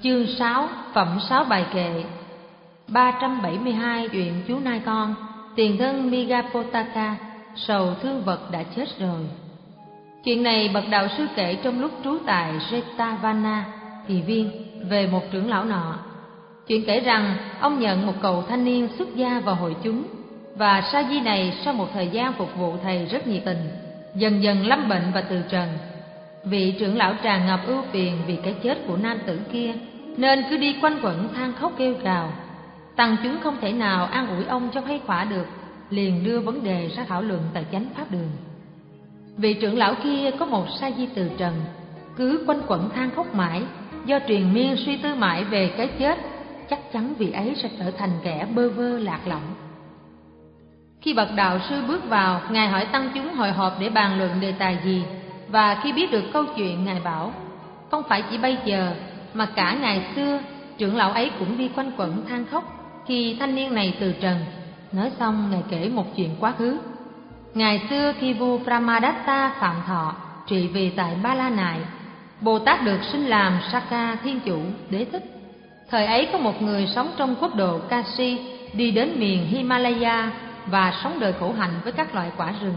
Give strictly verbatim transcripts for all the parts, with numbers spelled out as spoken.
Chương sáu, Phẩm sáu bài kệ. Ba trăm bảy mươi hai chuyện chú nai con. Tiền thân Migapotaka, sầu thương vật đã chết rồi. Chuyện này bậc đạo sư kể trong lúc trú tại Jetavana, Kỳ Viên, về một trưởng lão nọ. Chuyện kể rằng ông nhận một cậu thanh niên xuất gia vào hội chúng, và sa di này sau một thời gian phục vụ thầy rất nhiệt tình, dần dần lâm bệnh và từ trần. Vị trưởng lão tràn ngập ưu phiền vì cái chết của nam tử kia, nên cứ đi quanh quẩn than khóc kêu gào. Tăng chúng không thể nào an ủi ông cho khuây khỏa được, liền đưa vấn đề ra thảo luận tại chánh pháp đường. Vị trưởng lão kia có một sa di từ trần, cứ quanh quẩn than khóc mãi, do truyền miên suy tư mãi về cái chết, chắc chắn vị ấy sẽ trở thành kẻ bơ vơ lạc lõng. Khi bậc đạo sư bước vào, ngài hỏi tăng chúng hội họp để bàn luận đề tài gì, và khi biết được câu chuyện, ngài bảo không phải chỉ bây giờ mà cả ngày xưa trưởng lão ấy cũng đi quanh quẩn than khóc khi thanh niên này từ trần. Nói xong, ngài kể một chuyện quá khứ. Ngày xưa khi vua Brahmadatta phạm thọ trị vì tại Ba La Nại, Bồ Tát được sinh làm Sakka Thiên Chủ Đế Thích. Thời ấy có một người sống trong quốc độ Kashi đi đến miền Himalaya và sống đời khổ hạnh với các loại quả rừng.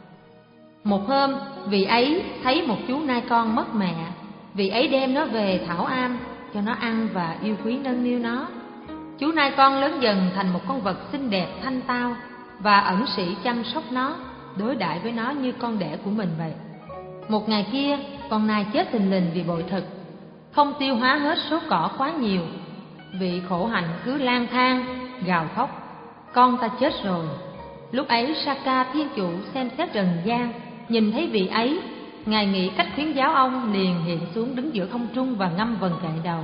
Một hôm, vị ấy thấy một chú nai con mất mẹ. Vị ấy đem nó về thảo am cho nó ăn và yêu quý nâng niu nó. Chú nai con lớn dần thành một con vật xinh đẹp thanh tao, và ẩn sĩ chăm sóc nó, đối đãi với nó như con đẻ của mình vậy. Một ngày kia, con nai chết thình lình vì bội thực, không tiêu hóa hết số cỏ quá nhiều. Vị khổ hạnh cứ lang thang gào khóc: con ta chết rồi. Lúc ấy Sakka Thiên Chủ xem xét trần gian, nhìn thấy vị ấy, ngài nghĩ cách khuyến giáo ông, liền hiện xuống đứng giữa không trung và ngâm vần kệ đầu: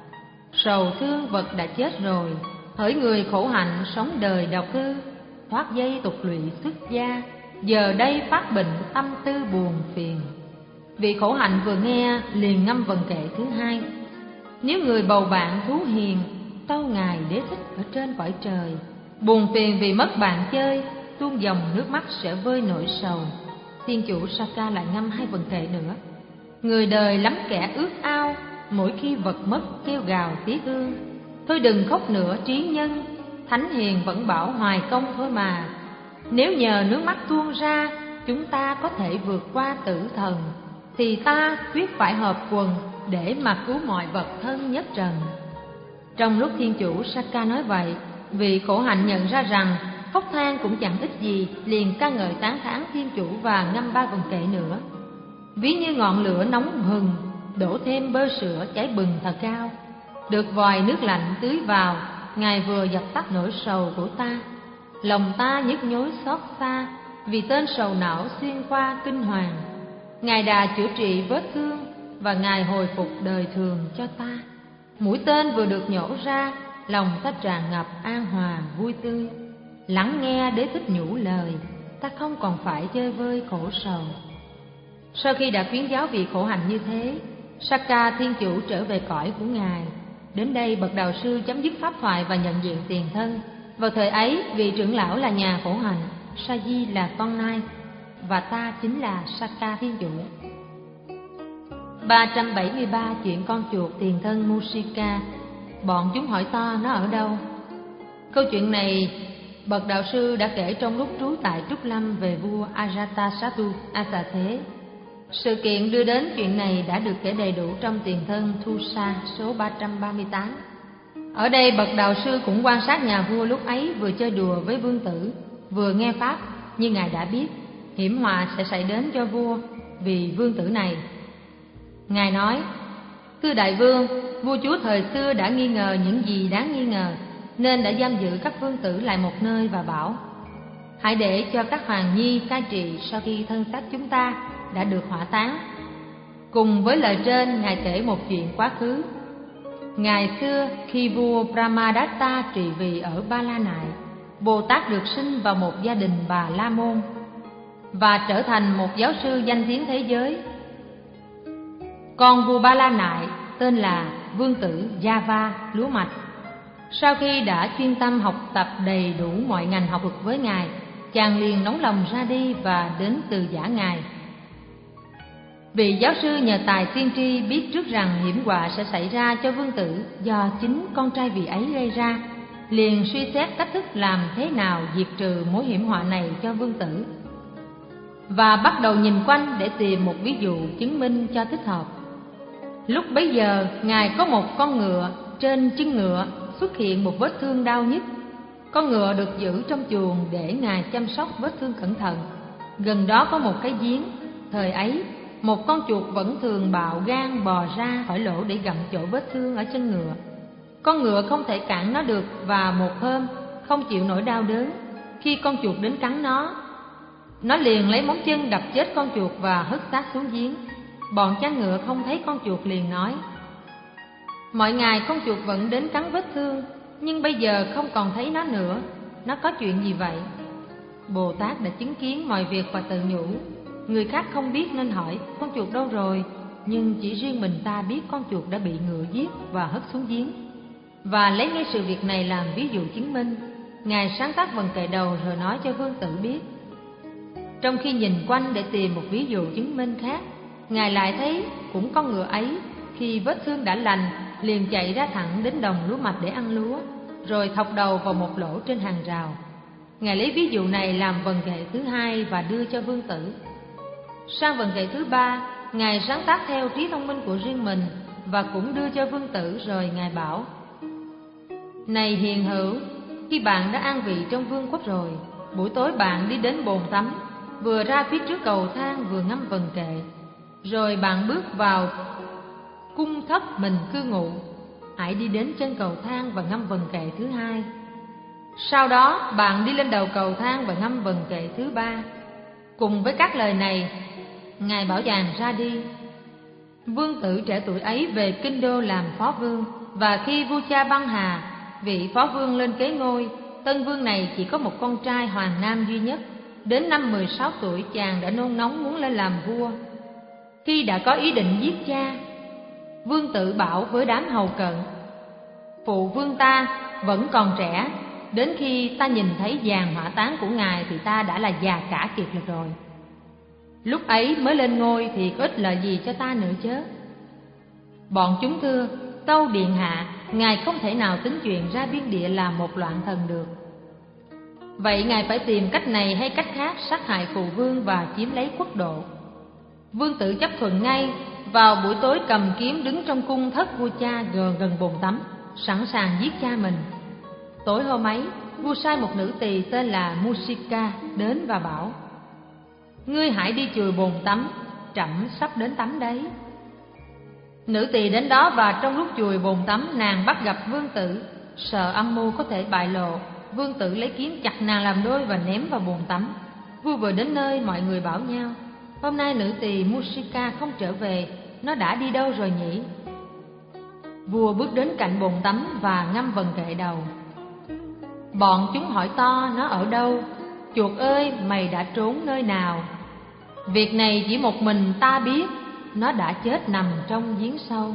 sầu thương vật đã chết rồi, hỡi người khổ hạnh sống đời độc cư, thoát dây tục lụy xuất gia, giờ đây phát bệnh tâm tư buồn phiền. Vị khổ hạnh vừa nghe liền ngâm vần kệ thứ hai: nếu người bầu bạn thú hiền, tâu ngài Đế Thích ở trên cõi trời, buồn phiền vì mất bạn chơi, tuôn dòng nước mắt sẽ vơi nỗi sầu. Thiên chủ Sakka lại ngâm hai vần kệ nữa: người đời lắm kẻ ước ao, mỗi khi vật mất kêu gào tiếc thương, thôi đừng khóc nữa trí nhân, thánh hiền vẫn bảo hoài công thôi mà. Nếu nhờ nước mắt tuôn ra chúng ta có thể vượt qua tử thần, thì ta quyết phải hợp quần để mà cứu mọi vật thân nhất trần. Trong lúc thiên chủ Sakka nói vậy, vị khổ hạnh nhận ra rằng khóc than cũng chẳng ích gì, liền ca ngợi tán thán thiên chủ và ngâm ba vần kệ nữa: ví như ngọn lửa nóng hừng, đổ thêm bơ sữa cháy bừng thật cao, được vòi nước lạnh tưới vào, ngài vừa dập tắt nỗi sầu của ta. Lòng ta nhức nhối xót xa, vì tên sầu não xuyên qua kinh hoàng. Ngài đã chữa trị vết thương, và ngài hồi phục đời thường cho ta. Mũi tên vừa được nhổ ra, lòng ta tràn ngập an hòa vui tươi. Lắng nghe Đế Thích nhủ lời, ta không còn phải chơi vơi khổ sầu. Sau khi đã khuyến giáo vị khổ hạnh như thế, Sakka Thiên Chủ trở về cõi của ngài. Đến đây bậc đạo sư chấm dứt pháp thoại và nhận diện tiền thân. Vào thời ấy, vị trưởng lão là nhà khổ hạnh, sa di là con nai, và ta chính là Sakka Thiên Chủ. Ba trăm bảy mươi ba chuyện con chuột tiền thân Musika. Bọn chúng hỏi to nó ở đâu. Câu chuyện này bậc đạo sư đã kể trong lúc trú tại Trúc Lâm về vua Ajatasattu Asa Thế. Sự kiện đưa đến chuyện này đã được kể đầy đủ trong tiền thân Thusa số ba trăm ba mươi tám. Ở đây bậc đạo sư cũng quan sát nhà vua lúc ấy vừa chơi đùa với vương tử, vừa nghe pháp, như ngài đã biết hiểm họa sẽ xảy đến cho vua vì vương tử này. Ngài nói: thưa đại vương, vua chúa thời xưa đã nghi ngờ những gì đáng nghi ngờ, nên đã giam giữ các vương tử lại một nơi và bảo: hãy để cho các hoàng nhi cai trị sau khi thân xác chúng ta đã được hỏa táng. Cùng với lời trên, ngài kể một chuyện quá khứ. Ngày xưa khi vua Brahmadatta trị vì ở Ba La Nại, Bồ Tát được sinh vào một gia đình Bà La Môn và trở thành một giáo sư danh tiếng thế giới. Con vua Ba La Nại tên là vương tử Java Lúa Mạch. Sau khi đã chuyên tâm học tập đầy đủ mọi ngành học thuật với ngài, chàng liền nóng lòng ra đi và đến từ giả ngài. Vị giáo sư nhờ tài tiên tri biết trước rằng hiểm họa sẽ xảy ra cho vương tử do chính con trai vị ấy gây ra, liền suy xét cách thức làm thế nào diệt trừ mối hiểm họa này cho vương tử, và bắt đầu nhìn quanh để tìm một ví dụ chứng minh cho thích hợp. Lúc bấy giờ, Ngài có một con ngựa, trên chân ngựa xuất hiện một vết thương đau nhức. Con ngựa được giữ trong chuồng để Ngài chăm sóc vết thương cẩn thận. Gần đó có một cái giếng. Thời ấy, một con chuột vẫn thường bạo gan bò ra khỏi lỗ để gặm chỗ vết thương ở chân ngựa. Con ngựa không thể cản nó được, và một hôm không chịu nổi đau đớn, khi con chuột đến cắn nó, nó liền lấy móng chân đập chết con chuột và hất xác xuống giếng. Bọn cha ngựa không thấy con chuột liền nói: mọi ngày con chuột vẫn đến cắn vết thương, nhưng bây giờ không còn thấy nó nữa, nó có chuyện gì vậy? Bồ Tát đã chứng kiến mọi việc và tự nhủ: người khác không biết nên hỏi con chuột đâu rồi, nhưng chỉ riêng mình ta biết con chuột đã bị ngựa giết và hất xuống giếng. Và lấy ngay sự việc này làm ví dụ chứng minh, Ngài sáng tác vần kệ đầu rồi nói cho vương tử biết. Trong khi nhìn quanh để tìm một ví dụ chứng minh khác, Ngài lại thấy cũng con ngựa ấy, khi vết thương đã lành, liền chạy ra thẳng đến đồng lúa mạch để ăn lúa, rồi thọc đầu vào một lỗ trên hàng rào. Ngài lấy ví dụ này làm vần kệ thứ hai và đưa cho vương tử. Sang vần kệ thứ ba, Ngài sáng tác theo trí thông minh của riêng mình và cũng đưa cho vương tử, rồi Ngài bảo: này hiền hữu, khi bạn đã an vị trong vương quốc rồi, buổi tối bạn đi đến bồn tắm, vừa ra phía trước cầu thang vừa ngâm vần kệ, rồi bạn bước vào cung thất mình cư ngụ, hãy đi đến chân cầu thang và ngâm vần kệ thứ hai. Sau đó bạn đi lên đầu cầu thang và ngâm vần kệ thứ ba. Cùng với các lời này, Ngài bảo chàng ra đi. Vương tử trẻ tuổi ấy về kinh đô làm phó vương, và khi vua cha băng hà, vị phó vương lên kế ngôi, tân vương này chỉ có một con trai hoàng nam duy nhất. Đến năm mười sáu tuổi, chàng đã nôn nóng muốn lên làm vua. Khi đã có ý định giết cha, vương tử bảo với đám hầu cận: phụ vương ta vẫn còn trẻ, đến khi ta nhìn thấy giàn hỏa táng của ngài thì ta đã là già cả kiệt lực rồi. Lúc ấy mới lên ngôi thì có ích lợi gì cho ta nữa chớ. Bọn chúng thưa: tâu điện hạ, ngài không thể nào tính chuyện ra biên địa làm một loạn thần được. Vậy ngài phải tìm cách này hay cách khác sát hại phụ vương và chiếm lấy quốc độ. Vương tử chấp thuận ngay. Vào buổi tối cầm kiếm đứng trong cung thất vua cha gần gần bồn tắm, sẵn sàng giết cha mình. Tối hôm ấy, vua sai một nữ tỳ tên là Musika đến và bảo: ngươi hãy đi chùi bồn tắm, trẫm sắp đến tắm đấy. Nữ tỳ đến đó, và trong lúc chùi bồn tắm, nàng bắt gặp vương tử. Sợ âm mưu có thể bại lộ, vương tử lấy kiếm chặt nàng làm đôi và ném vào bồn tắm. Vua vừa đến nơi, mọi người bảo nhau: hôm nay nữ tỳ Musika không trở về, nó đã đi đâu rồi nhỉ? Vua bước đến cạnh bồn tắm và ngâm vần kệ đầu. Bọn chúng hỏi to: nó ở đâu? Chuột ơi, mày đã trốn nơi nào? Việc này chỉ một mình ta biết, nó đã chết nằm trong giếng sâu.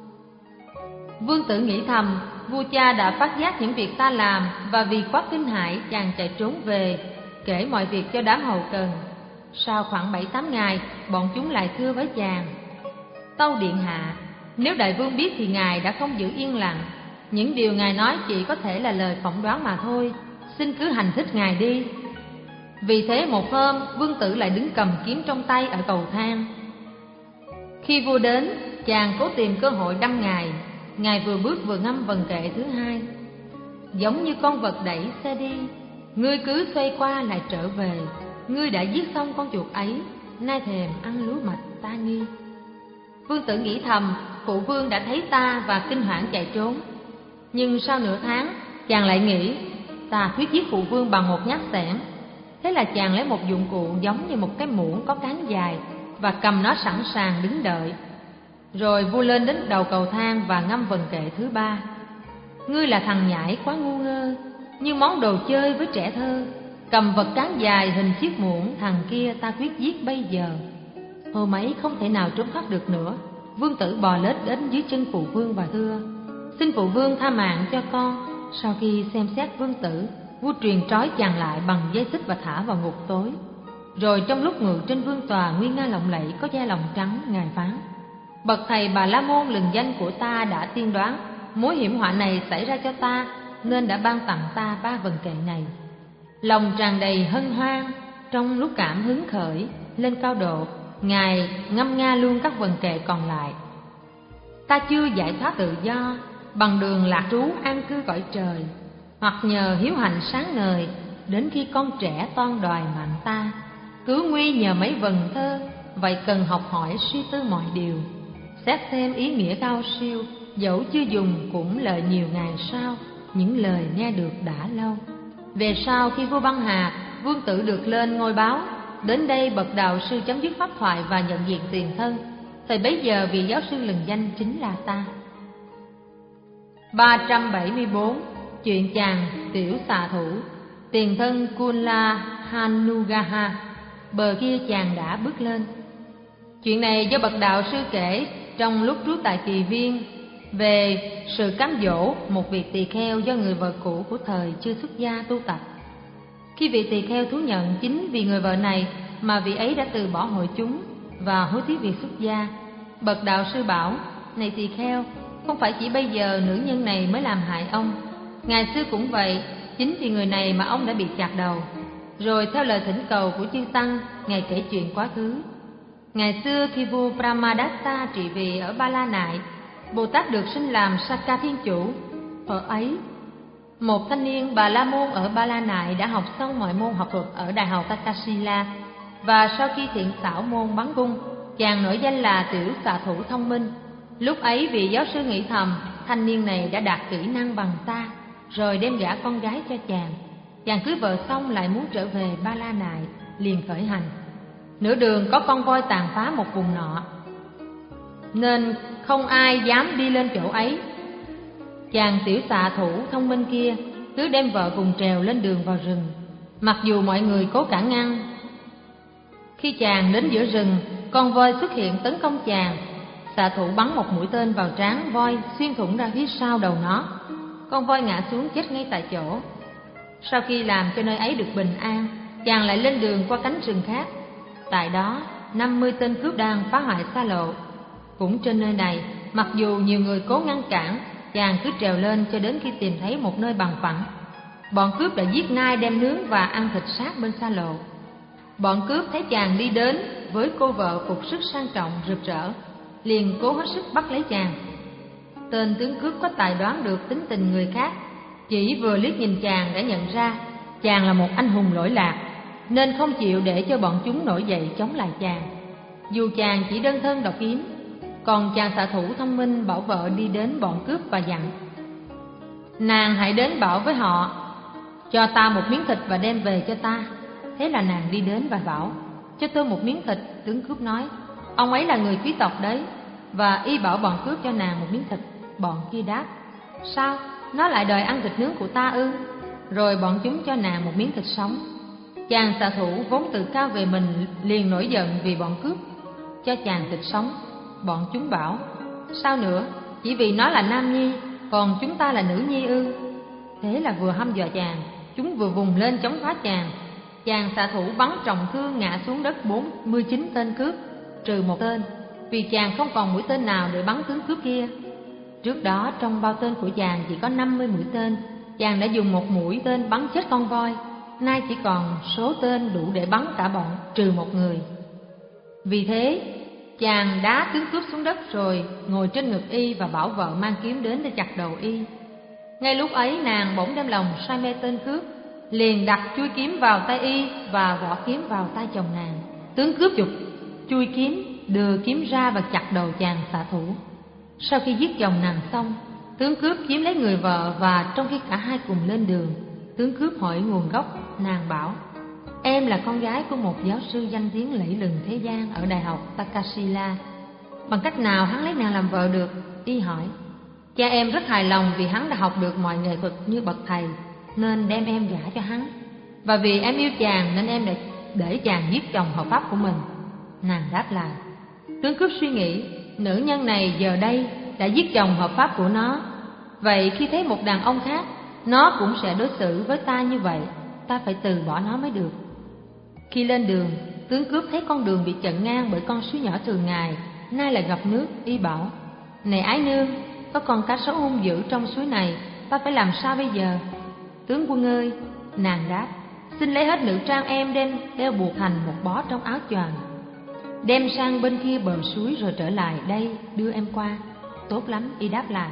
Vương tử nghĩ thầm: vua cha đã phát giác những việc ta làm, và vì quá kinh hãi, chàng chạy trốn về, kể mọi việc cho đám hầu cần. Sau khoảng bảy tám ngày, bọn chúng lại thưa với chàng: tâu điện hạ, nếu đại vương biết thì ngài đã không giữ yên lặng. Những điều ngài nói chỉ có thể là lời phỏng đoán mà thôi, xin cứ hành thích ngài đi. Vì thế một hôm, vương tử lại đứng cầm kiếm trong tay ở cầu thang. Khi vua đến, chàng cố tìm cơ hội đâm ngài. Ngài vừa bước vừa ngâm vần kệ thứ hai: giống như con vật đẩy xe đi, ngươi cứ xoay qua lại trở về. Ngươi đã giết xong con chuột ấy, nay thèm ăn lúa mạch ta nghi. Vương tử nghĩ thầm: phụ vương đã thấy ta và kinh hoảng chạy trốn. Nhưng sau nửa tháng, chàng lại nghĩ: ta quyết giết phụ vương bằng một nhát xẻng. Thế là chàng lấy một dụng cụ giống như một cái muỗng có cán dài và cầm nó sẵn sàng đứng đợi. Rồi vua lên đến đầu cầu thang và ngâm vần kệ thứ ba: ngươi là thằng nhãi quá ngu ngơ, như món đồ chơi với trẻ thơ. Cầm vật cán dài hình chiếc muỗng, thằng kia ta quyết giết bây giờ. Hôm ấy không thể nào trốn thoát được nữa. Vương tử bò lết đến dưới chân phụ vương và thưa: xin phụ vương tha mạng cho con. Sau khi xem xét vương tử, vua truyền trói chàng lại bằng dây xích và thả vào ngục tối. Rồi trong lúc ngự trên vương tòa nguy nga lộng lẫy có da lòng trắng, Ngài phán: Bậc thầy Bà La Môn lừng danh của ta đã tiên đoán mối hiểm họa này xảy ra cho ta, nên đã ban tặng ta ba vần kệ này. Lòng tràn đầy hân hoan, trong lúc cảm hứng khởi lên cao độ, Ngài ngâm nga luôn các vần kệ còn lại. Ta chưa giải thoát tự do bằng đường lạc trú an cư cõi trời, hoặc nhờ hiếu hạnh sáng ngời, đến khi con trẻ toan đòi mạng ta, cứu nguy nhờ mấy vần thơ. Vậy cần học hỏi suy tư mọi điều, xét thêm ý nghĩa cao siêu, dẫu chưa dùng cũng lợi nhiều ngày sau, những lời nghe được đã lâu. Về sau khi vua băng hà, vương tử được lên ngôi báo. Đến đây bậc đạo sư chấm dứt pháp thoại và nhận diện tiền thân. Thời bấy giờ vị giáo sư lừng danh chính là ta. Ba trăm bảy mươi bốn. Chuyện chàng tiểu xà thủ. Tiền thân Kunla Hanugaha. Bờ kia chàng đã bước lên. Chuyện này do bậc đạo sư kể trong lúc trú tại Kỳ Viên, về sự cám dỗ một vị tỳ kheo do người vợ cũ của thời chưa xuất gia tu tập. Khi vị tỳ kheo thú nhận chính vì người vợ này mà vị ấy đã từ bỏ hội chúng và hối tiếc việc xuất gia, bậc đạo sư bảo: Này tỳ kheo, không phải chỉ bây giờ nữ nhân này mới làm hại ông, ngày xưa cũng vậy, chính vì người này mà ông đã bị chặt đầu. Rồi theo lời thỉnh cầu của chư tăng, Ngài kể chuyện quá khứ. Ngày xưa khi vua Brahmadatta trị vì ở Ba La Nại, Bồ Tát được sinh làm Sakka Thiên Chủ. Ở ấy, một thanh niên Bà La Môn ở Ba La Nại đã học xong mọi môn học thuật ở Đại học Takasila, và sau khi thiện xảo môn bắn cung, chàng nổi danh là tiểu xạ thủ thông minh. Lúc ấy vị giáo sư nghĩ thầm, thanh niên này đã đạt kỹ năng bằng ta, rồi đem gả con gái cho chàng. Chàng cưới vợ xong lại muốn trở về Ba La Nại, liền khởi hành. Nửa đường có con voi tàn phá một vùng nọ, nên không ai dám đi lên chỗ ấy. Chàng tiểu xạ thủ thông minh kia cứ đem vợ cùng trèo lên đường vào rừng, mặc dù mọi người cố cản ngăn. Khi chàng đến giữa rừng, con voi xuất hiện tấn công chàng. Xạ thủ bắn một mũi tên vào trán voi, xuyên thủng ra phía sau đầu nó. Con voi ngã xuống chết ngay tại chỗ. Sau khi làm cho nơi ấy được bình an, chàng lại lên đường qua cánh rừng khác. Tại đó, năm mươi tên cướp đang phá hoại xa lộ. Cũng trên nơi này, mặc dù nhiều người cố ngăn cản, chàng cứ trèo lên cho đến khi tìm thấy một nơi bằng phẳng. Bọn cướp đã giết nai đem nướng và ăn thịt xác bên xa lộ. Bọn cướp thấy chàng đi đến với cô vợ phục sức sang trọng rực rỡ, liền cố hết sức bắt lấy chàng. Tên tướng cướp có tài đoán được tính tình người khác, chỉ vừa liếc nhìn chàng đã nhận ra chàng là một anh hùng lỗi lạc, nên không chịu để cho bọn chúng nổi dậy chống lại chàng, dù chàng chỉ đơn thân độc kiếm. Còn chàng xạ thủ thông minh bảo vợ đi đến bọn cướp và dặn: Nàng hãy đến bảo với họ, cho ta một miếng thịt và đem về cho ta. Thế là nàng đi đến và bảo: Cho tôi một miếng thịt. Tướng cướp nói: Ông ấy là người quý tộc đấy. Và y bảo bọn cướp cho nàng một miếng thịt. Bọn kia đáp: Sao, nó lại đòi ăn thịt nướng của ta ư? Rồi bọn chúng cho nàng một miếng thịt sống. Chàng xạ thủ vốn tự cao về mình liền nổi giận vì bọn cướp cho chàng thịt sống. Bọn chúng bảo: Sao nữa, chỉ vì nó là nam nhi, còn chúng ta là nữ nhi ư? Thế là vừa hăm dọa chàng, chúng vừa vùng lên chống phá chàng. Chàng xạ thủ bắn trọng thương ngã xuống đất bốn mươi chín tên cướp, trừ một tên, vì chàng không còn mũi tên nào để bắn tướng cướp kia. Trước đó trong bao tên của chàng chỉ có năm mươi mũi tên, chàng đã dùng một mũi tên bắn chết con voi. Nay chỉ còn số tên đủ để bắn cả bọn, trừ một người. Vì thế chàng đá tướng cướp xuống đất, rồi ngồi trên ngực y và bảo vợ mang kiếm đến để chặt đầu y. Ngay lúc ấy nàng bỗng đem lòng say mê tên cướp, liền đặt chuôi kiếm vào tay y và vỏ kiếm vào tay chồng nàng. Tướng cướp giục chuôi kiếm, đưa kiếm ra và chặt đầu chàng xạ thủ. Sau khi giết chồng nàng xong, tướng cướp chiếm lấy người vợ, và trong khi cả hai cùng lên đường, tướng cướp hỏi nguồn gốc. Nàng bảo: Em là con gái của một giáo sư danh tiếng lẫy lừng thế gian ở Đại học Takasila. Bằng cách nào hắn lấy nàng làm vợ được? Y hỏi. Cha em rất hài lòng vì hắn đã học được mọi nghệ thuật như bậc thầy, nên đem em gả cho hắn. Và vì em yêu chàng nên em đã để chàng giết chồng hợp pháp của mình. Nàng đáp lại. Tướng cướp suy nghĩ, nữ nhân này giờ đây đã giết chồng hợp pháp của nó, vậy khi thấy một đàn ông khác, nó cũng sẽ đối xử với ta như vậy. Ta phải từ bỏ nó mới được. Khi lên đường, tướng cướp thấy con đường bị chặn ngang bởi con suối nhỏ thường ngày, nay lại gặp nước, y bảo: "Này ái nương, có con cá sấu hung dữ trong suối này, ta phải làm sao bây giờ?" "Tướng quân ơi," nàng đáp, "xin lấy hết nữ trang em đem đeo buộc thành một bó trong áo choàng, đem sang bên kia bờ suối rồi trở lại đây đưa em qua." "Tốt lắm," y đáp lại.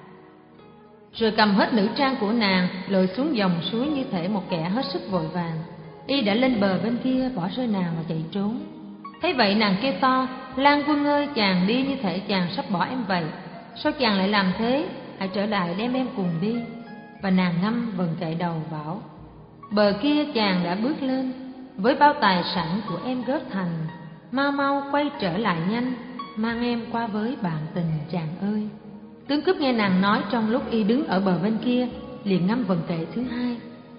Rồi cầm hết nữ trang của nàng lội xuống dòng suối như thể một kẻ hết sức vội vàng. Y đã lên bờ bên kia, bỏ rơi nàng và chạy trốn. Thấy vậy nàng kêu to: "Lan quân ơi, chàng đi như thể chàng sắp bỏ em vậy. Sao chàng lại làm thế? Hãy trở lại đem em cùng đi." Và nàng ngâm vần kệ đầu bảo: "Bờ kia chàng đã bước lên, với bao tài sản của em góp thành, mau mau quay trở lại nhanh, mang em qua với bạn tình chàng ơi." Tướng cướp nghe nàng nói trong lúc y đứng ở bờ bên kia, liền ngâm vần kệ thứ hai.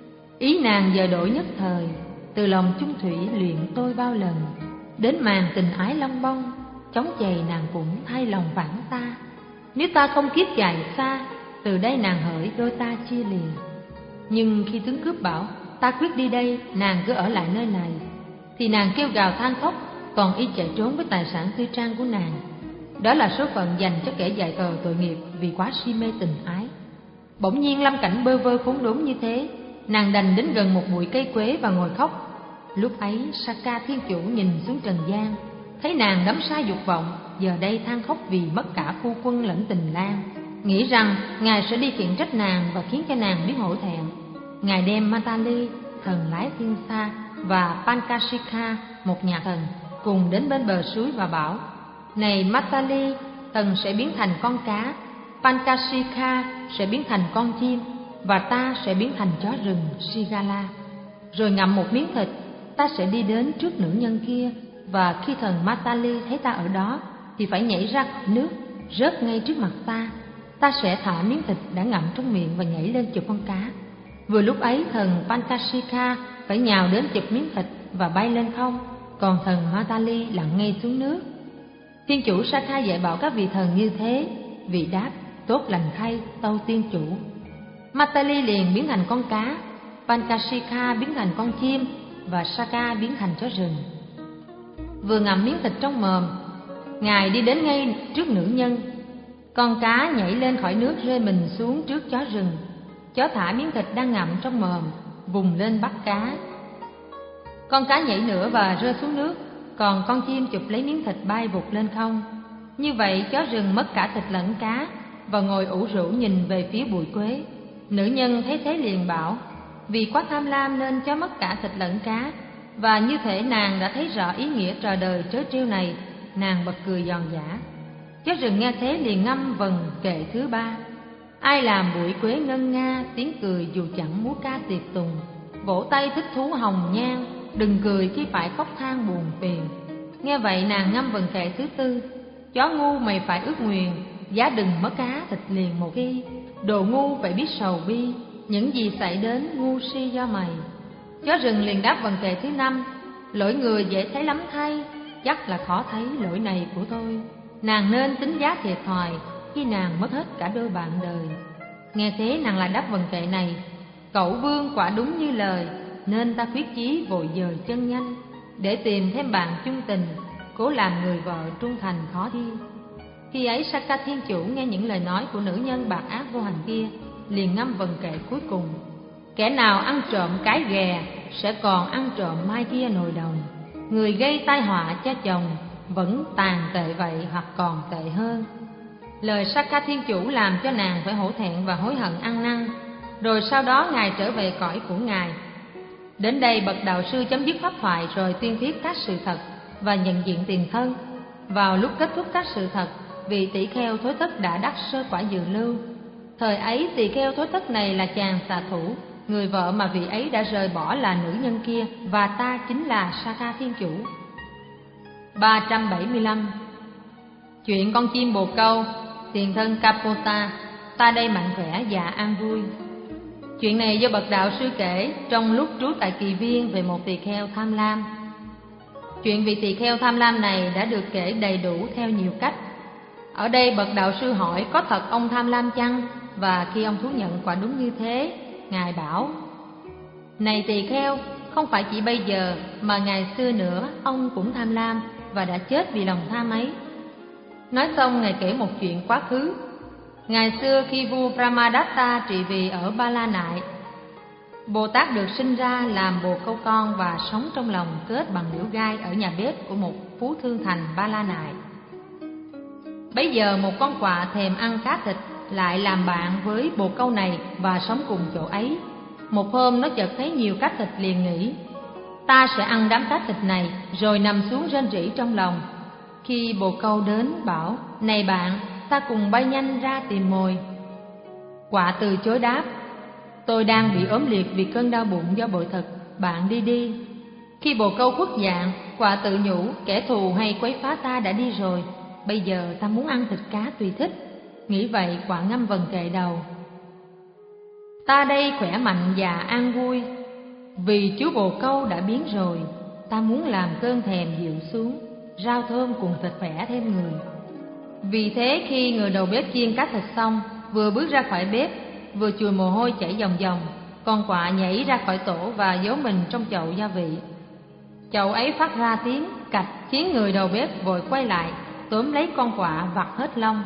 Ý nàng giờ đổi nhất thời, từ lòng chung thủy luyện tôi bao lần, đến màn tình ái long bông, chống chày nàng cũng thay lòng vãn ta. Nếu ta không kiếp dài xa, từ đây nàng hỡi đôi ta chia liền. Nhưng khi tướng cướp bảo ta quyết đi đây, nàng cứ ở lại nơi này, thì nàng kêu gào than khóc, còn y chạy trốn với tài sản tư trang của nàng. Đó là số phận dành cho kẻ dại khờ tội nghiệp vì quá si mê tình ái. Bỗng nhiên lâm cảnh bơ vơ khốn đốn như thế, nàng đành đến gần một bụi cây quế và ngồi khóc. Lúc ấy Saka thiên chủ nhìn xuống trần gian, thấy nàng đắm say dục vọng, giờ đây than khóc vì mất cả phu quân lẫn tình lang, nghĩ rằng ngài sẽ đi khiển trách nàng và khiến cho nàng biết hổ thẹn. Ngài đem Matali, thần lái thiên xa, và Pankashika, một nhà thần, cùng đến bên bờ suối và bảo: "Này Matali, thần sẽ biến thành con cá, Pankashika sẽ biến thành con chim, và ta sẽ biến thành chó rừng Sigala. Rồi ngậm một miếng thịt, ta sẽ đi đến trước nữ nhân kia, và khi thần Matali thấy ta ở đó thì phải nhảy ra khỏi nước, rớt ngay trước mặt ta. Ta sẽ thả miếng thịt đã ngậm trong miệng và nhảy lên chụp con cá. Vừa lúc ấy thần Pankashika phải nhào đến chụp miếng thịt và bay lên không, còn thần Matali lặn ngay xuống nước." Thiên chủ Saka dạy bảo các vị thần như thế. Vị đáp: "Tốt lành thay, tâu tiên chủ." Matali liền biến thành con cá, Pankashika biến thành con chim, và Saka biến thành chó rừng. Vừa ngậm miếng thịt trong mồm, ngài đi đến ngay trước nữ nhân. Con cá nhảy lên khỏi nước, rơi mình xuống trước chó rừng. Chó thả miếng thịt đang ngậm trong mồm, vùng lên bắt cá. Con cá nhảy nữa và rơi xuống nước, còn con chim chụp lấy miếng thịt bay vụt lên không. Như vậy chó rừng mất cả thịt lẫn cá, và ngồi ủ rũ nhìn về phía bụi quế. Nữ nhân thấy thế liền bảo: "Vì quá tham lam nên chó mất cả thịt lẫn cá." Và như thể nàng đã thấy rõ ý nghĩa trò đời trớ trêu này, nàng bật cười giòn giã. Chó rừng nghe thế liền ngâm vần kệ thứ ba: "Ai làm bụi quế ngân nga, tiếng cười dù chẳng múa ca tiệc tùng, vỗ tay thích thú hồng nhan, đừng cười khi phải khóc than buồn phiền." Nghe vậy nàng ngâm vần kệ thứ tư: "Chó ngu mày phải ước nguyền, giá đừng mất cá thịt liền một khi. Đồ ngu phải biết sầu bi, những gì xảy đến ngu si do mày." Chó rừng liền đáp vần kệ thứ năm: "Lỗi người dễ thấy lắm thay, chắc là khó thấy lỗi này của tôi. Nàng nên tính giá thiệt thòi khi nàng mất hết cả đôi bạn đời." Nghe thế nàng lại đáp vần kệ này: "Cậu vương quả đúng như lời, nên ta quyết chí vội dời chân nhanh, để tìm thêm bạn chung tình, cố làm người vợ trung thành khó thi." Khi ấy Saka thiên chủ nghe những lời nói của nữ nhân bạc ác vô hành kia, liền ngâm vần kệ cuối cùng: "Kẻ nào ăn trộm cái ghè, sẽ còn ăn trộm mai kia nồi đồng. Người gây tai họa cho chồng, vẫn tàn tệ vậy hoặc còn tệ hơn." Lời Saka thiên chủ làm cho nàng phải hổ thẹn và hối hận ăn năn. Rồi sau đó ngài trở về cõi của ngài. Đến đây bậc đạo sư chấm dứt pháp thoại, rồi tuyên thuyết các sự thật và nhận diện tiền thân. Vào lúc kết thúc các sự thật, vị tỷ kheo thối thất đã đắc sơ quả dự lưu. Thời ấy tỳ kheo thối thất này là chàng xạ thủ, người vợ mà vị ấy đã rời bỏ là nữ nhân kia, và ta chính là Saka thiên chủ. Ba trăm bảy mươi lăm. Chuyện con chim bồ câu. Tiền thân Kapota, ta đây mạnh khỏe và an vui. Chuyện này do bậc đạo sư kể trong lúc trú tại kỳ viên về một tỳ kheo tham lam. Chuyện vị tỳ kheo tham lam này đã được kể đầy đủ theo nhiều cách. Ở đây bậc đạo sư hỏi có thật ông tham lam chăng? Và khi ông thú nhận quả đúng như thế, ngài bảo: "Này tỳ kheo, không phải chỉ bây giờ mà ngày xưa nữa ông cũng tham lam và đã chết vì lòng tham ấy. Nói xong Ngài kể một chuyện quá khứ. Ngày xưa khi vua Brahmadatta trị vì ở Ba La Nại, Bồ Tát được sinh ra làm bồ câu con và sống trong lòng kết bằng liễu gai ở nhà bếp của một phú thương thành Ba La Nại. Bấy giờ một con quạ thèm ăn cá thịt lại làm bạn với bồ câu này và sống cùng chỗ ấy. Một hôm nó chợt thấy nhiều cá thịt liền nghĩ: ta sẽ ăn đám cá thịt này, rồi nằm xuống rên rỉ trong lòng. Khi bồ câu đến bảo: này bạn, ta cùng bay nhanh ra tìm mồi. Quạ từ chối đáp: tôi đang bị ốm liệt vì cơn đau bụng do bội thực, bạn đi đi. Khi bồ câu khuất dạng, quạ tự nhủ: kẻ thù hay quấy phá ta đã đi rồi, bây giờ ta muốn ăn thịt cá tùy thích. Nghĩ vậy, quạ ngâm vần kệ đầu: ta đây khỏe mạnh và an vui, vì chú bồ câu đã biến rồi. Ta muốn làm cơn thèm dịu xuống, rau thơm cùng thịt khỏe thêm người. Vì thế khi người đầu bếp chiên cá thịt xong, vừa bước ra khỏi bếp, vừa chùi mồ hôi chảy dòng dòng, con quạ nhảy ra khỏi tổ và giấu mình trong chậu gia vị. Chậu ấy phát ra tiếng cạch khiến người đầu bếp vội quay lại tóm lấy con quạ vặt hết lông,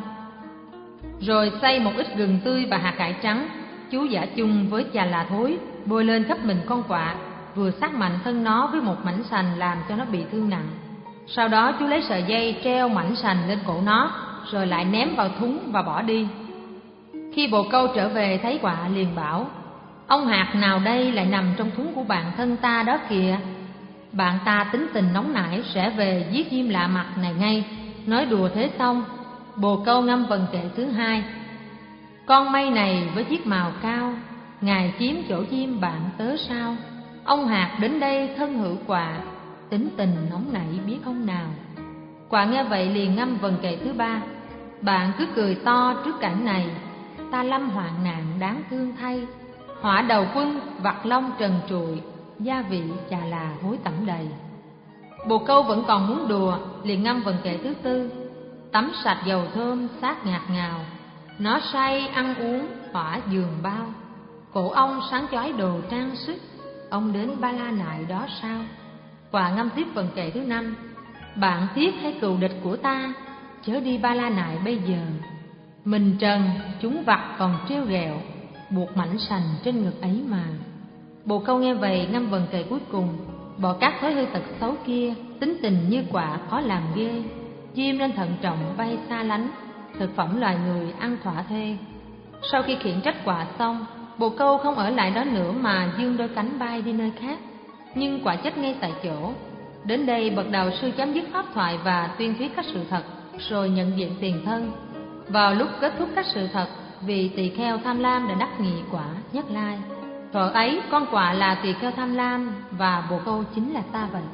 rồi xay một ít gừng tươi và hạt cải trắng. Chú giả chung với chà là thối bôi lên khắp mình con quạ, vừa sát mạnh thân nó với một mảnh sành làm cho nó bị thương nặng. Sau đó chú lấy sợi dây treo mảnh sành lên cổ nó, rồi lại ném vào thúng và bỏ đi. Khi bồ câu trở về thấy quạ liền bảo: ông hạt nào đây lại nằm trong thúng của bạn thân ta đó kìa. Bạn ta tính tình nóng nảy sẽ về giết chim lạ mặt này ngay. Nói đùa thế xong, bồ câu ngâm vần kệ thứ hai: con mây này với chiếc mào cao, ngài chiếm chỗ chim bạn tớ sao. Ông hạt đến đây thân hữu quạ, tính tình nóng nảy biết không nào. Quạ nghe vậy liền ngâm vần kệ thứ ba: bạn cứ cười to trước cảnh này, ta lâm hoạn nạn đáng thương thay. Hỏa đầu quân vặt lông trần trụi, gia vị chà là hối tẩm đầy. Bồ câu vẫn còn muốn đùa, liền ngâm vần kệ thứ tư: tắm sạch dầu thơm sát ngạt ngào, nó say ăn uống hỏa giường bao. Cổ ông sáng chói đồ trang sức, ông đến Ba La Nại đó sao. Quạ ngâm tiếp vần kệ thứ năm: bạn tiếc hay cừu địch của ta, chớ đi Ba La Nại bây giờ. Mình trần chúng vặt còn trêu ghẹo, buộc mảnh sành trên ngực ấy mà. Bồ câu nghe vậy ngâm vần kệ cuối cùng: bỏ các thói hư tật xấu kia, tính tình như quạ khó làm ghê. Chim nên thận trọng bay xa lánh, thực phẩm loài người ăn thỏa thuê. Sau khi khiển trách quạ xong, bồ câu không ở lại đó nữa mà dương đôi cánh bay đi nơi khác. Nhưng quạ chết ngay tại chỗ. Đến đây bậc đạo sư chấm dứt pháp thoại và tuyên thuyết các sự thật, rồi nhận diện tiền thân. Vào lúc kết thúc các sự thật, vì tỳ kheo tham lam đã đắc nghị quả nhất lai. Thuở ấy con quạ là tỳ kheo tham lam và bồ câu chính là ta vậy.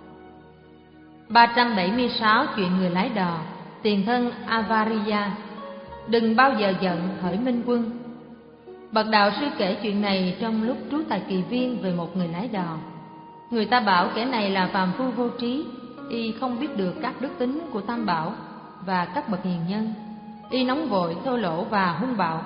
ba trăm bảy mươi sáu chuyện người lái đò. Tiền thân Avariya. Đừng bao giờ giận hỡi Minh Quân. Bậc đạo sư kể chuyện này trong lúc trú tại Kỳ Viên về một người lái đò. Người ta bảo kẻ này là phàm phu vô trí, y không biết được các đức tính của Tam Bảo và các bậc hiền nhân. Y nóng vội, thô lỗ và hung bạo.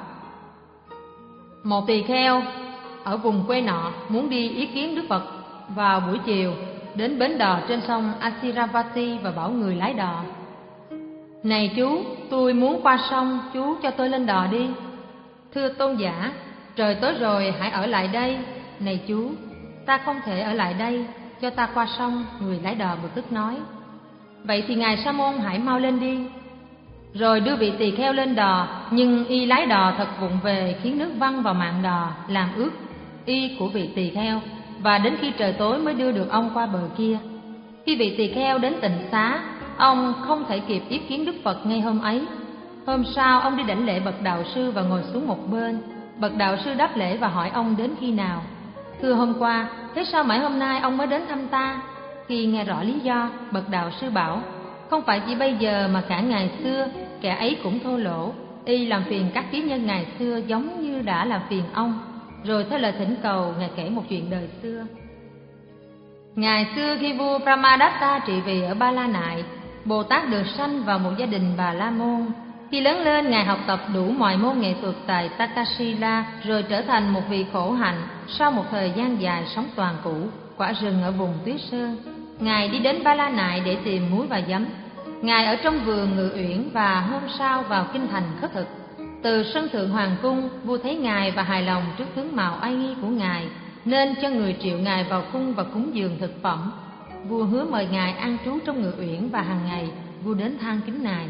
Một tỳ kheo ở vùng quê nọ muốn đi ý kiến Đức Phật vào buổi chiều, đến bến đò trên sông Asiravati và bảo người lái đò: này chú, tôi muốn qua sông, chú cho tôi lên đò đi. Thưa tôn giả, trời tối rồi hãy ở lại đây. Này chú, ta không thể ở lại đây, cho ta qua sông. Người lái đò bực tức nói: vậy thì ngài Sa môn hãy mau lên đi. Rồi đưa vị tỳ kheo lên đò, nhưng y lái đò thật vụng về, khiến nước văng vào mạn đò làm ướt y của vị tỳ kheo, và đến khi trời tối mới đưa được ông qua bờ kia. Khi vị tỳ kheo đến tịnh xá, ông không thể kịp ý kiến Đức Phật ngay hôm ấy. Hôm sau ông đi đảnh lễ bậc đạo sư và ngồi xuống một bên. Bậc đạo sư đáp lễ và hỏi ông đến khi nào. Thưa hôm qua, thế sao mãi hôm nay ông mới đến thăm ta? Khi nghe rõ lý do, bậc đạo sư bảo: không phải chỉ bây giờ mà cả ngày xưa, kẻ ấy cũng thô lỗ. Y làm phiền các kiết nhân ngày xưa giống như đã làm phiền ông. Rồi theo lời thỉnh cầu, ngài kể một chuyện đời xưa. Ngày xưa khi vua Brahmadatta trị vì ở Ba La Nại, Bồ Tát được sanh vào một gia đình Bà La Môn. Khi lớn lên, ngài học tập đủ mọi môn nghệ thuật tại Takasila, rồi trở thành một vị khổ hạnh. Sau một thời gian dài sống toàn cũ, quả rừng ở vùng Tuyết Sơn. Ngài đi đến Ba La Nại để tìm muối và giấm. Ngài ở trong vườn Ngự Uyển và hôm sau vào kinh thành khất thực. Từ sân thượng hoàng cung, vua thấy ngài và hài lòng trước tướng mạo oai nghi của ngài, nên cho người triệu ngài vào cung và cúng dường thực phẩm. Vua hứa mời ngài an trú trong Ngự Uyển và hàng ngày vua đến than kính ngài.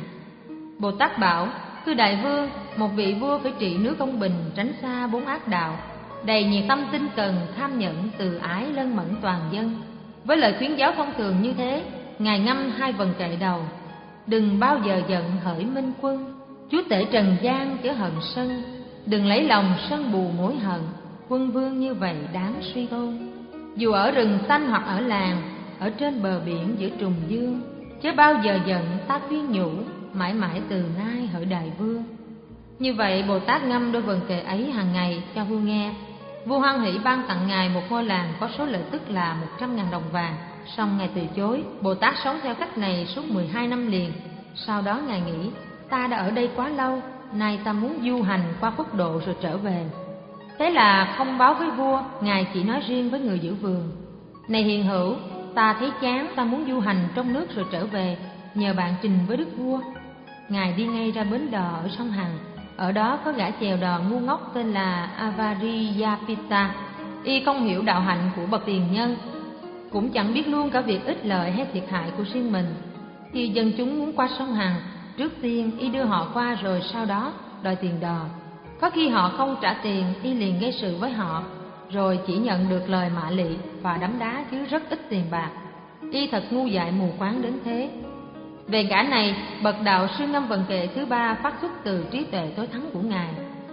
Bồ Tát bảo: thưa đại vương, một vị vua phải trị nước công bình, tránh xa bốn ác đạo, đầy nhiệt tâm tinh cần, tham nhẫn, từ ái, lân mẫn toàn dân. Với lời khuyến giáo thông thường như thế, ngài ngâm hai vần kệ đầu: đừng bao giờ giận hỡi Minh Quân, chúa tể trần gian chớ hận sân, đừng lấy lòng sân bù mối hận, quân vương như vậy đáng suy tôn. Dù ở rừng xanh hoặc ở làng, ở trên bờ biển giữa trùng dương, chớ bao giờ giận ta khuyên nhủ, mãi mãi từ nay hỡi đại vương. Như vậy Bồ Tát ngâm đôi vần kệ ấy hàng ngày cho vua nghe. Vua hoan hỷ ban tặng ngài một ngôi làng có số lợi tức là một trăm ngàn đồng vàng. Song ngài từ chối. Bồ Tát sống theo cách này suốt mười hai năm liền. Sau đó ngài nghĩ: ta đã ở đây quá lâu, nay ta muốn du hành qua quốc độ rồi trở về. Thế là không báo với vua, ngài chỉ nói riêng với người giữ vườn: này hiền hữu, ta thấy chán, ta muốn du hành trong nước rồi trở về, nhờ bạn trình với đức vua. Ngài đi ngay ra bến đò ở sông Hằng. Ở đó có gã chèo đò ngu ngốc tên là Avariyapita. Y không hiểu đạo hạnh của bậc tiền nhân, cũng chẳng biết luôn cả việc ích lợi hay thiệt hại của riêng mình. Khi dân chúng muốn qua sông Hằng, trước tiên y đưa họ qua, rồi sau đó đòi tiền đò. Có khi họ không trả tiền, y liền gây sự với họ, rồi chỉ nhận được lời mạ lị và đấm đá chứ rất ít tiền bạc. Y thật ngu dại mù quáng đến thế. Về gã này, bậc đạo sư ngâm vần kệ thứ ba phát xuất từ trí tuệ tối thắng của ngài: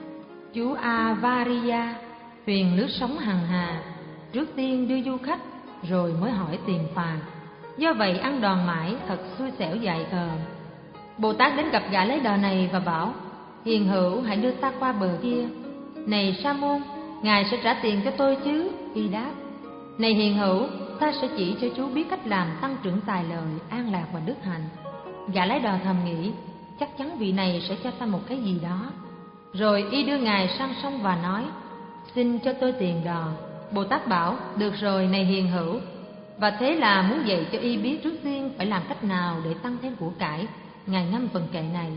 chú Avariya, thuyền lướt sóng hằng hà, trước tiên đưa du khách, rồi mới hỏi tiền phà. Do vậy ăn đòn mãi, thật xui xẻo dại khờ. Bồ Tát đến gặp gã lấy đò này và bảo: hiền hữu, hãy đưa ta qua bờ kia. Này Sa môn, ngài sẽ trả tiền cho tôi chứ? Y đáp: này hiền hữu, ta sẽ chỉ cho chú biết cách làm tăng trưởng tài lợi, an lạc và đức hạnh. Gã lái đò thầm nghĩ: chắc chắn vị này sẽ cho ta một cái gì đó. Rồi y đưa ngài sang sông và nói: xin cho tôi tiền đò. Bồ Tát bảo: được rồi này hiền hữu. Và thế là muốn dạy cho y biết trước tiên phải làm cách nào để tăng thêm của cải. Ngài ngâm vần kệ này: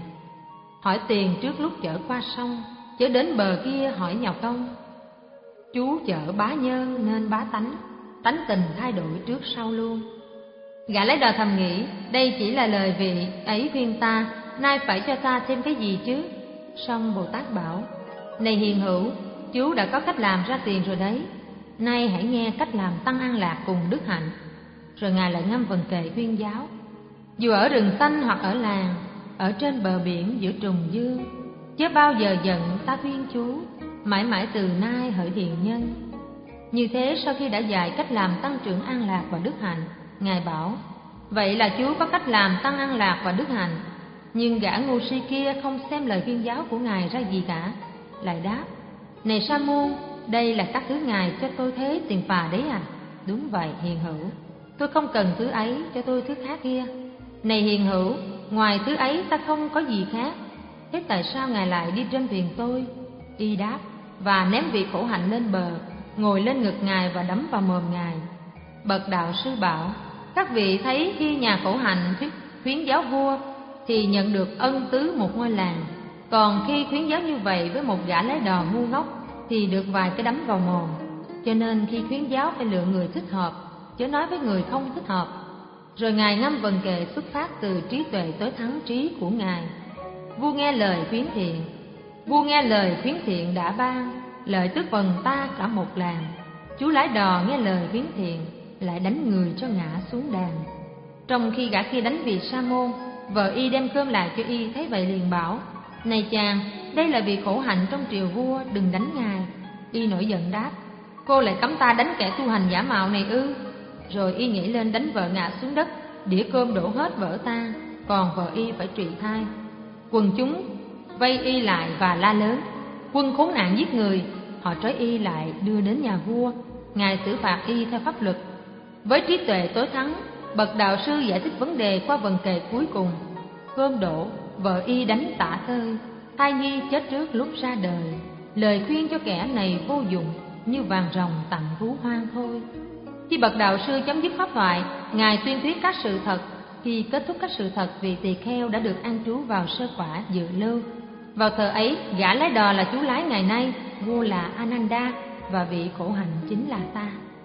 hỏi tiền trước lúc chở qua sông, chở đến bờ kia hỏi nhọc công. Chú chở bá nhân nên bá tánh, tánh tình thay đổi trước sau luôn. Gã lấy đò thầm nghĩ: đây chỉ là lời vị ấy khuyên ta, nay phải cho ta thêm cái gì chứ? Song Bồ Tát bảo: này hiền hữu, chú đã có cách làm ra tiền rồi đấy, nay hãy nghe cách làm tăng an lạc cùng đức hạnh. Rồi ngài lại ngâm vần kệ khuyên giáo: dù ở rừng xanh hoặc ở làng, ở trên bờ biển giữa trùng dương, chớ bao giờ giận ta khuyên chú, mãi mãi từ nay hỡi hiền nhân. Như thế sau khi đã dạy cách làm tăng trưởng an lạc và đức hạnh, ngài bảo: vậy là chú có cách làm tăng an lạc và đức hạnh. Nhưng gã ngu si kia không xem lời khuyên giáo của ngài ra gì cả, lại đáp: này Sa môn, đây là các thứ ngài cho tôi thế tiền phà đấy à? Đúng vậy hiền hữu, tôi không cần thứ ấy, cho tôi thứ khác kia. Này hiền hữu, ngoài thứ ấy ta không có gì khác, thế tại sao ngài lại đi trên thuyền tôi? Y đáp, và ném vị khổ hạnh lên bờ, ngồi lên ngực ngài và đấm vào mồm ngài. Bậc đạo sư bảo: các vị thấy khi nhà khổ hạnh thuyết khuyến giáo vua thì nhận được ân tứ một ngôi làng, còn khi khuyến giáo như vậy với một gã lái đò ngu ngốc thì được vài cái đấm vào mồm. Cho nên khi khuyến giáo phải lựa người thích hợp, chớ nói với người không thích hợp. Rồi ngài ngâm vần kệ xuất phát từ trí tuệ tối thắng trí của ngài. Vua nghe lời khuyến thiện, vua nghe lời khuyến thiện đã ban, lợi tức phần ta cả một làng. Chú lái đò nghe lời khuyến thiện, lại đánh người cho ngã xuống đàn. Trong khi gã kia đánh vị Sa môn, vợ y đem cơm lại cho y, thấy vậy liền bảo: này chàng, đây là vị khổ hạnh trong triều vua, đừng đánh ngài. Y nổi giận đáp: cô lại cấm ta đánh kẻ tu hành giả mạo này ư? Rồi y nhảy lên đánh vợ ngã xuống đất, đĩa cơm đổ hết vỡ tan, còn vợ y phải trị thai. Quần chúng vây y lại và la lớn: quân khốn nạn giết người! Họ trói y lại đưa đến nhà vua, ngài xử phạt y theo pháp luật. Với trí tuệ tối thắng, bậc đạo sư giải thích vấn đề qua vần kệ cuối cùng: cơm đổ, vợ y đánh tả tơi, thai nhi chết trước lúc ra đời. Lời khuyên cho kẻ này vô dụng, như vàng ròng tặng thú hoang thôi. Khi bậc đạo sư chấm dứt pháp thoại, ngài tuyên thuyết các sự thật. Khi kết thúc các sự thật, vị tỳ kheo đã được an trú vào sơ quả dự lưu. Vào thời ấy, gã lái đò là chú lái ngày nay, vua là Ananda và vị khổ hạnh chính là ta.